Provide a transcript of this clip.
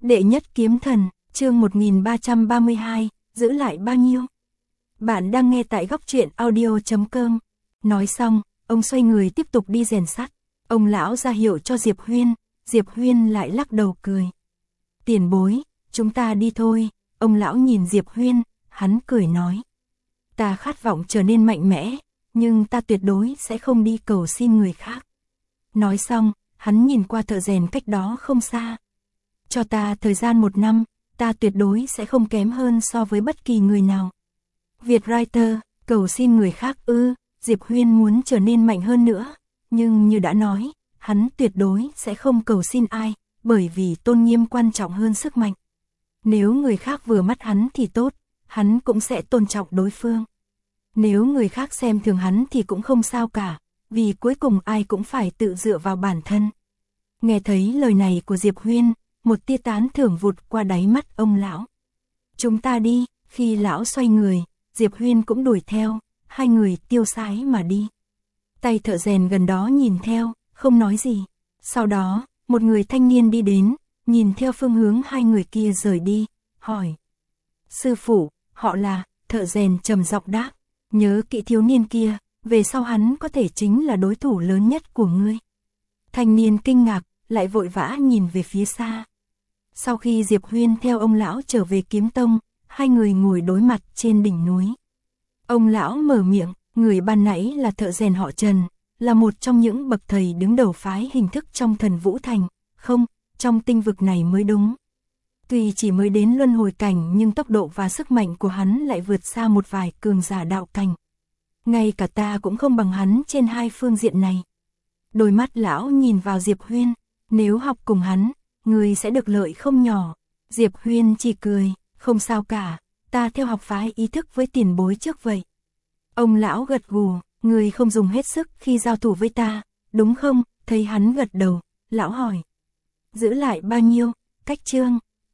Đệ nhất kiếm thần, chương 1332, giữ lại bao nhiêu? Bạn đang nghe tại góc truyện audio.com. Nói xong, ông xoay người tiếp tục đi rèn sắt. Ông lão ra hiệu cho Diệp Huyên lại lắc đầu cười. Tiền bối, chúng ta đi thôi. Ông lão nhìn Diệp Huyên, hắn cười nói. Ta khát vọng trở nên mạnh mẽ, nhưng ta tuyệt đối sẽ không đi cầu xin người khác. Nói xong, hắn nhìn qua thợ rèn cách đó không xa. Cho ta thời gian 1 năm, ta tuyệt đối sẽ không kém hơn so với bất kỳ người nào. Việt Writer, cầu xin người khác ư? Diệp Huyên muốn trở nên mạnh hơn nữa, nhưng như đã nói, hắn tuyệt đối sẽ không cầu xin ai, bởi vì tôn nghiêm quan trọng hơn sức mạnh. Nếu người khác vừa mắt hắn thì tốt, hắn cũng sẽ tôn trọng đối phương. Nếu người khác xem thường hắn thì cũng không sao cả, vì cuối cùng ai cũng phải tự dựa vào bản thân. Nghe thấy lời này của Diệp Huyên, một tia tán thưởng vụt qua đáy mắt ông lão. Chúng ta đi, khi lão xoay người, Diệp Huyên cũng đuổi theo, hai người tiêu sái mà đi. Tay thợ rèn gần đó nhìn theo, không nói gì. Sau đó, một người thanh niên đi đến, nhìn theo phương hướng hai người kia rời đi, hỏi. Sư phụ, họ là, thợ rèn trầm giọng đáp. Nhớ kỹ thiếu niên kia, về sau hắn có thể chính là đối thủ lớn nhất của ngươi. Thanh niên kinh ngạc, lại vội vã nhìn về phía xa. Sau khi Diệp Huyên theo ông lão trở về Kiếm Tông, hai người ngồi đối mặt trên đỉnh núi. Ông lão mở miệng, người ban nãy là thợ rèn họ Trần, là một trong những bậc thầy đứng đầu phái hình thức trong Thần Vũ Thành, không, trong tinh vực này mới đúng. Tuy chỉ mới đến luân hồi cảnh nhưng tốc độ và sức mạnh của hắn lại vượt xa một vài cường giả đạo cảnh. Ngay cả ta cũng không bằng hắn trên hai phương diện này. Đôi mắt lão nhìn vào Diệp Huyên, nếu học cùng hắn, người sẽ được lợi không nhỏ. Diệp Huyên chỉ cười, không sao cả, ta theo học phái ý thức với tiền bối trước vậy. Ông lão gật gù, người không dùng hết sức khi giao thủ với ta, đúng không? Thấy hắn gật đầu, lão hỏi. Giữ lại bao nhiêu? Cách chương